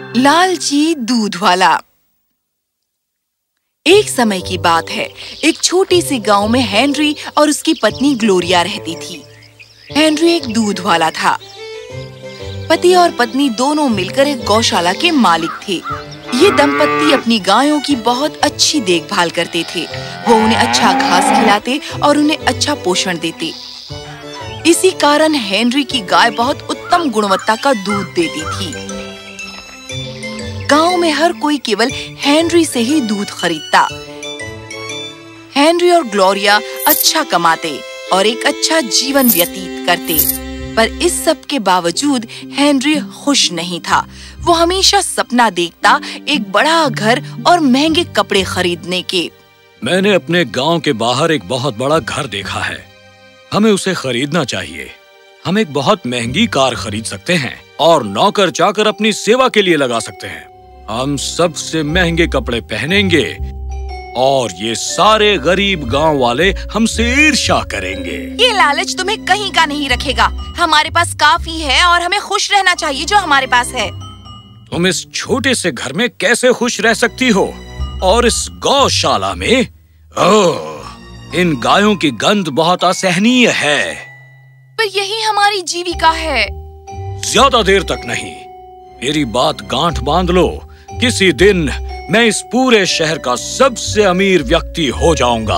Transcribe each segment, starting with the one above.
लालची दूध वाला। एक समय की बात है, एक छोटी सी गांव में हेनरी और उसकी पत्नी ग्लोरिया रहती थी। हेनरी एक दूध वाला था। पति और पत्नी दोनों मिलकर एक गौशाला के मालिक थे। ये दंपत्ति अपनी गायों की बहुत अच्छी देखभाल करते थे। वो उन्हें अच्छा घास खिलाते और उन्हें अच्छा पोषण देते। इसी कारण हेनरी की गाय बहुत उत्तम गुणवत्ता का दूध देती थी। गांव में हर कोई केवल हेनरी से ही दूध खरीदता। हेनरी और ग्लोरिया अच्छा कमाते और एक अच्छा जीवन व्यतीत करते, पर इस सब के बावजूद हेनरी खुश नहीं था। वो हमेशा सपना देखता एक बड़ा घर और महंगे कपड़े खरीदने के। मैंने अपने गांव के बाहर एक बहुत बड़ा घर देखा है। हमें उसे खरीदना चाहिए। हम एक बहुत महंगी कार खरीद सकते हैं और नौकर चाकर अपनी सेवा के लिए लगा सकते हैं। हम सबसे महंगे कपड़े पहनेंगे और ये सारे गरीब गांव वाले हमसे ईर्ष्या करेंगे। ये लालच तुम्हें कहीं का नहीं रखेगा। हमारे पास काफी है और हमें खुश रहना चाहिए जो हमारे पास है। तुम इस छोटे से घर में कैसे खुश रह सकती हो? और इस गौशाला में? ओह, इन गायों की गंध बहुत असहनीय है। पर यही हमारी जीविका है। ज्यादा देर तक नहीं, मेरी बात गांठ बांध लो। किसी दिन मैं इस पूरे शहर का सबसे अमीर व्यक्ति हो जाऊंगा।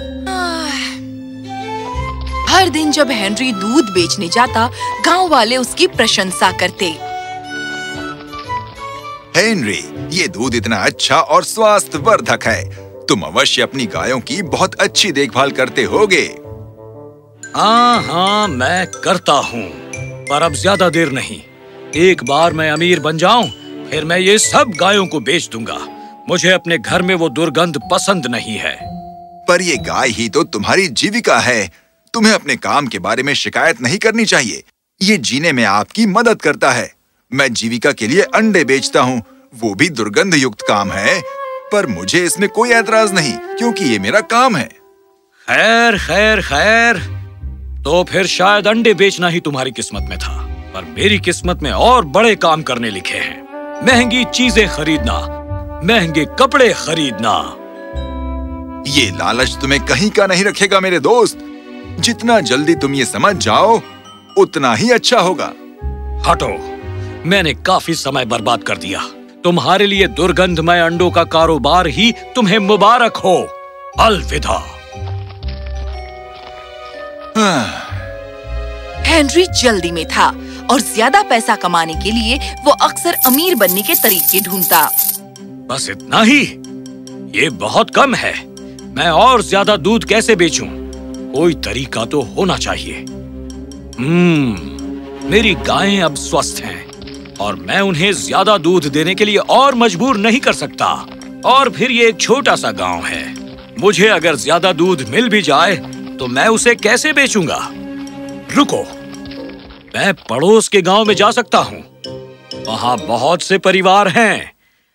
हर दिन जब हेनरी दूध बेचने जाता, गांव वाले उसकी प्रशंसा करते। हेनरी, ये दूध इतना अच्छा और स्वास्थ्यवर्धक है। तुम अवश्य अपनी गायों की बहुत अच्छी देखभाल करते होगे। हाँ, मैं करता हूँ, पर अब ज्यादा देर नहीं। एक बार मैं अमीर बन जाऊं, फिर मैं ये सब गायों को बेच दूंगा। मुझे अपने घर में वो दुर्गंध पसंद नहीं है। पर ये गाय ही तो तुम्हारी जीविका है। तुम्हें अपने काम के बारे में शिकायत नहीं करनी चाहिए। ये जीने में आपकी मदद करता है। मैं जीविका के लिए अंडे बेचता हूँ, वो भी दुर्गंध युक्त काम है, पर मुझे इसमें कोई एतराज नहीं क्योंकि ये मेरा काम है। खैर खैर खैर, तो फिर शायद अंडे बेचना ही तुम्हारी किस्मत में था, पर मेरी किस्मत में और बड़े काम करने लिखे हैं। महंगी चीजें खरीदना, महंगे कपड़े खरीदना। ये लालच तुम्हें कहीं का नहीं रखेगा मेरे दोस्त। जितना जल्दी तुम ये समझ जाओ, उतना ही अच्छा होगा। हटो, मैंने काफी समय बर्बाद कर दिया। तुम्हारे लिए दुर्गंधमय अंडों का कारोबार ही तुम्हें मुबारक हो। अलविदा। हेनरी जल्दी में था और ज्यादा पैसा कमाने के लिए वो अक्सर अमीर बनने के तरीके ढूंढता। बस इतना ही? ये बहुत कम है। मैं और ज्यादा दूध कैसे बेचूं? कोई तरीका तो होना चाहिए। मेरी गायें अब स्वस्थ हैं और मैं उन्हें ज्यादा दूध देने के लिए और मजबूर नहीं कर सकता। और फिर ये एक छोटा सा गांव है। मुझे अगर ज्यादा दूध मिल भी जाए तो मैं उसे कैसे बेचूंगा? रुको, मैं पड़ोस के गांव में जा सकता हूँ। वहाँ बहुत से परिवार हैं।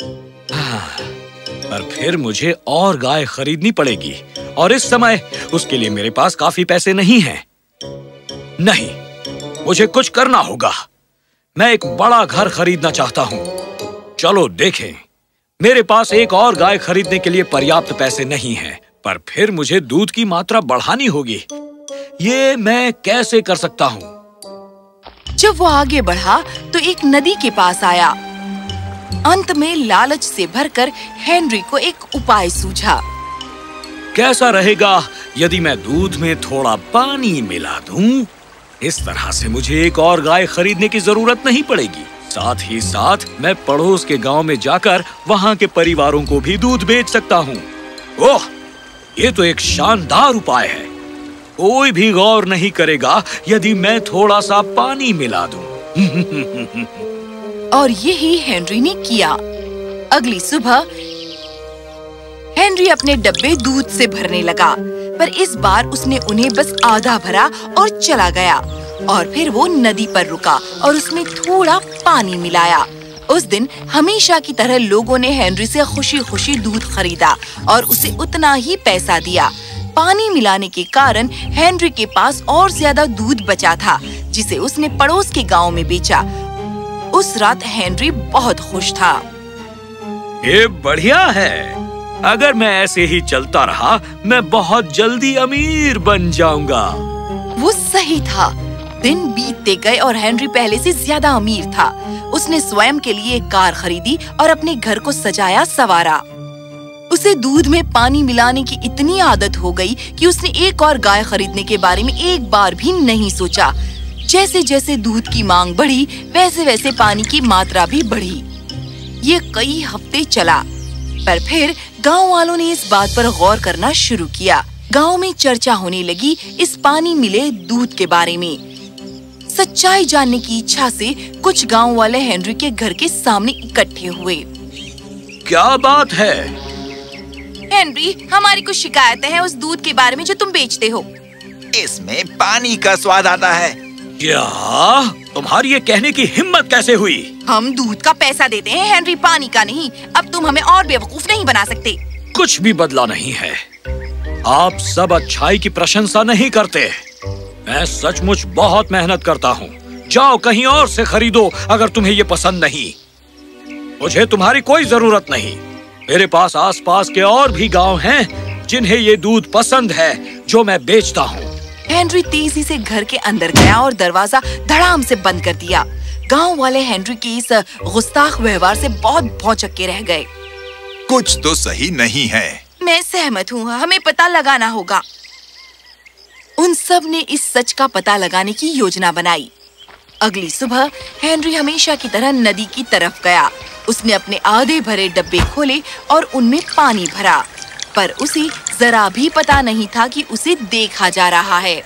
पर फिर मुझे और गाय खरीदनी पड़ेगी और इस समय उसके लिए मेरे पास काफी पैसे नहीं हैं। नहीं, मुझे कुछ करना होगा। मैं एक बड़ा घर खरीदना चाहता हूँ। चलो देखें। मेरे पास एक और गाय खरीदने के लिए पर्याप्त पैसे नहीं हैं, पर फिर मुझे दूध की मात्रा बढ़ानी होगी। ये मैं कैसे कर सकता हूँ? जब वो आगे बढ़ा तो एक नदी के पास आया। अंत में लालच से भरकर हेनरी को एक उपाय सूझा। कैसा रहेगा यदि मैं दूध में थोड़ा पानी मिला दूं? इस तरह से मुझे एक और गाय खरीदने की जरूरत नहीं पड़ेगी। साथ ही साथ मैं पड़ोस के गांव में जाकर वहां के परिवारों को भी दूध बेच सकता हूँ। ओह, ये तो एक शानदार उपाय है। कोई भी गौर नहीं करेगा यदि मैं थोड़ा सा पानी मिला दूं। और यही हेनरी ने किया। अगली सुबह हेनरी अपने डब्बे दूध से भरने लगा, पर इस बार उसने उन्हें बस आधा भरा और चला गया। और फिर वो नदी पर रुका और उसमें थोड़ा पानी मिलाया। उस दिन हमेशा की तरह लोगों ने हेनरी से खुशी-खुशी दूध खरीदा और उसे उतना ही पैसा दिया। पानी मिलाने के कारण हेनरी के पास और ज्यादा दूध बचा था, जिसे उसने पड़ोस के गांव में बेचा। उस रात हेनरी बहुत खुश था। ये बढ़िया है। अगर मैं ऐसे ही चलता रहा, मैं बहुत जल्दी अमीर बन जाऊंगा। वो सही था। दिन बीतते गए और हेनरी पहले से ज्यादा अमीर था। उसने स्वयं के लिए एक कार खरीदी और अपने घर को सजाया संवारा। उसे दूध में पानी मिलाने की इतनी आदत हो गई कि उसने एक और गाय खरीदने के बारे में एक बार भी नहीं सोचा। जैसे जैसे दूध की मांग बढ़ी, वैसे वैसे पानी की मात्रा भी बढ़ी। ये कई हफ्ते चला, पर फिर गांव वालों ने इस बात पर गौर करना शुरू किया। गांव में चर्चा होने लगी इस पानी मिले दूध के बारे में। सच्चाई जानने की इच्छा से कुछ गांव वाले हेनरी के घर के सामने इकट्ठे हुए। क्या बात है? हेनरी, हमारी कुछ शिकायतें हैं उस दूध के बारे में जो तुम बेचते हो। इसमें पानी का स्वाद आता है। क्या? तुम्हारी ये कहने की हिम्मत कैसे हुई? हम दूध का पैसा देते हैं हेनरी, पानी का नहीं। अब तुम हमें और बेवकूफ नहीं बना सकते। कुछ भी बदला नहीं है। आप सब अच्छाई की प्रशंसा नहीं करते। मैं सचमुच बहुत मेहनत करता हूँ। जाओ कहीं और से खरीदो अगर तुम्हें ये पसंद नहीं। मुझे तुम्हारी कोई जरूरत नहीं। मेरे पास आसपास के और भी गांव हैं जिन्हें ये दूध पसंद है जो मैं बेचता हूँ। हेनरी तेजी से घर के अंदर गया और दरवाजा धड़ाम से बंद कर दिया। गांव वाले हेनरी के इस गुस्ताख व्यवहार से बहुत भौचक्के रह गए। कुछ तो सही नहीं है। मैं सहमत हूँ, हमें पता लगाना होगा। उन सब ने इस सच का पता लगाने की योजना बनाई। अगली सुबह हेनरी हमेशा की तरह नदी की तरफ गया। उसने अपने आधे भरे डब्बे खोले और उनमें पानी भरा, पर उसे जरा भी पता नहीं था कि उसे देखा जा रहा है।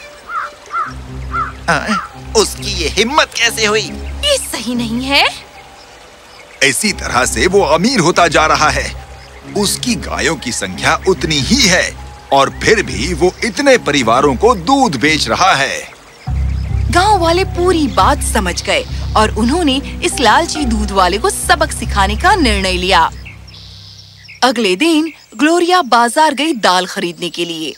उसकी ये हिम्मत कैसे हुई? ये सही नहीं है। इसी तरह से वो अमीर होता जा रहा है। उसकी गायों की संख्या उतनी ही है और फिर भी वो इतने परिवारों को दूध बेच रहा है। गांव वाले पूरी बात समझ गए और उन्होंने इस लालची दूध वाले को सबक सिखाने का निर्णय लिया। अगले दिन ग्लोरिया बाजार गई दाल खरीदने के लिए।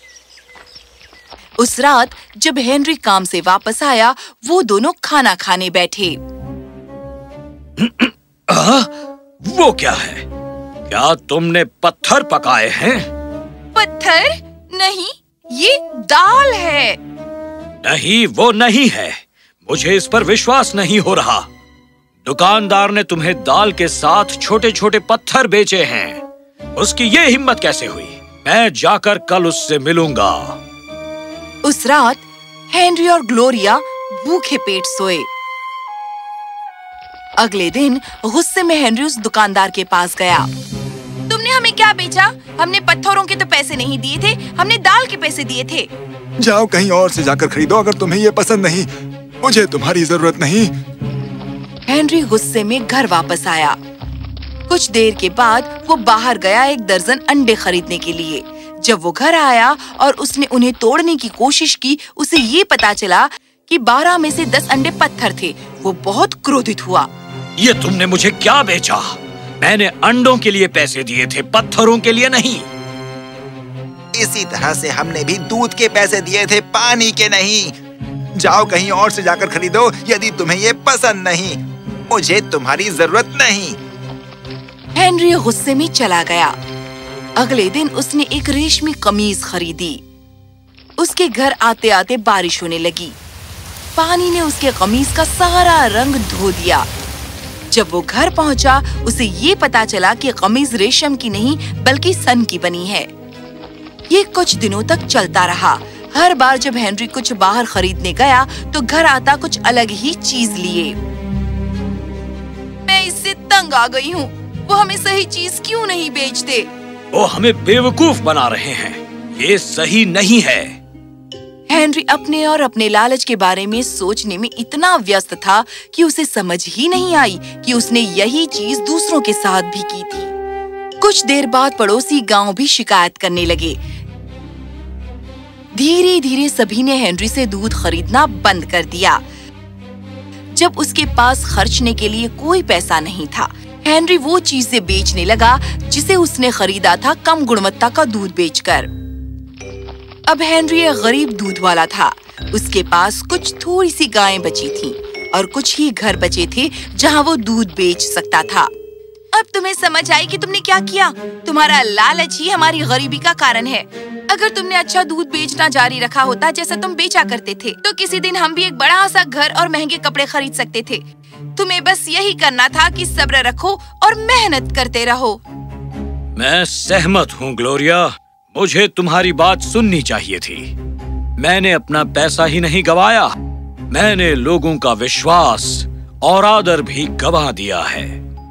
उस रात जब हेनरी काम से वापस आया, वो दोनों खाना खाने बैठे। वो क्या है? क्या तुमने पत्थर पकाए हैं? पत्थर? नहीं, ये दाल है। नहीं, वो नहीं है। मुझे इस पर विश्वास नहीं हो रहा। दुकानदार ने तुम्हें दाल के साथ छोटे छोटे पत्थर बेचे हैं। उसकी ये हिम्मत कैसे हुई? मैं जाकर कल उससे मिलूंगा। उस रात हेनरी और ग्लोरिया भूखे पेट सोए। अगले दिन गुस्से में हेनरी उस दुकानदार के पास गया। तुमने हमें क्या बेचा? हमने पत्थरों के तो पैसे नहीं दिए थे, हमने दाल के पैसे दिए थे। जाओ कहीं और से जाकर खरीदो अगर तुम्हें ये पसंद नहीं। मुझे तुम्हारी जरूरत नहीं। हेनरी गुस्से में घर वापस आया। कुछ देर के बाद वो बाहर गया 1 दर्जन अंडे खरीदने के लिए। जब वो घर आया और उसने उन्हें तोड़ने की कोशिश की, उसे ये पता चला कि 12 में से 10 अंडे पत्थर थे। वो बहुत क्रोधित हुआ। ये तुमने मुझे क्या बेचा? मैंने अंडों के लिए पैसे दिए थे, पत्थरों के लिए नहीं। इसी तरह से हमने भी दूध के पैसे दिए थे, पानी के नहीं। जाओ कहीं और से जाकर खरीदो यदि तुम्हें ये पसंद नहीं। मुझे तुम्हारी जरूरत नहीं। हेनरी गुस्से में चला गया। अगले दिन उसने एक रेशमी कमीज खरीदी। उसके घर आते आते बारिश होने लगी। पानी ने उसके कमीज का सारा रंग धो दिया। जब वो घर पहुंचा, उसे ये पता चला कि कमीज रेशम की नहीं बल्कि सन की बनी है। ये कुछ दिनों तक चलता रहा। हर बार जब हेनरी कुछ बाहर खरीदने गया तो घर आता कुछ अलग ही चीज लिए। मैं इससे तंग आ गई हूँ। वो हमें सही चीज क्यों नहीं बेचते? वो हमें बेवकूफ बना रहे हैं। ये सही नहीं है। हेनरी अपने और अपने लालच के बारे में सोचने में इतना व्यस्त था कि उसे समझ ही नहीं आई कि उसने यही चीज दूसरों के साथ भी की थी। कुछ देर बाद पड़ोसी गांव भी शिकायत करने लगे। धीरे धीरे सभी ने हेनरी से दूध खरीदना बंद कर दिया। जब उसके पास खर्चने के लिए कोई पैसा नहीं था, हेनरी वो चीजें बेचने लगा जिसे उसने खरीदा था कम गुणवत्ता का दूध बेचकर। अब हेनरी एक गरीब दूध वाला था। उसके पास कुछ थोड़ी सी गायें बची थीं। और कुछ ही घर बचे थे जहाँ वो दूध बेच सकता था। अब तुम्हें समझ आई कि तुमने क्या किया। तुम्हारा लालच ही हमारी गरीबी का कारण है। अगर तुमने अच्छा दूध बेचना जारी रखा होता जैसा तुम बेचा करते थे, तो किसी दिन हम भी एक बड़ा सा घर और महंगे कपड़े खरीद सकते थे। तुम्हें बस यही करना था कि सब्र रखो और मेहनत करते रहो। मैं सहमत हूँ ग्लोरिया, मुझे तुम्हारी बात सुननी चाहिए थी। मैंने अपना पैसा ही नहीं गवाया, मैंने लोगों का विश्वास और आदर भी गवा दिया है।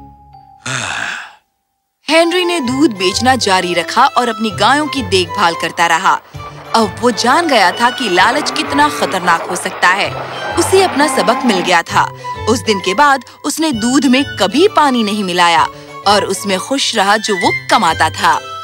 हेनरी ने दूध बेचना जारी रखा और अपनी गायों की देखभाल करता रहा। अब वो जान गया था कि लालच कितना खतरनाक हो सकता है। उसे अपना सबक मिल गया था। उस दिन के बाद उसने दूध में कभी पानी नहीं मिलाया और उसमें खुश रहा जो वो कमाता था।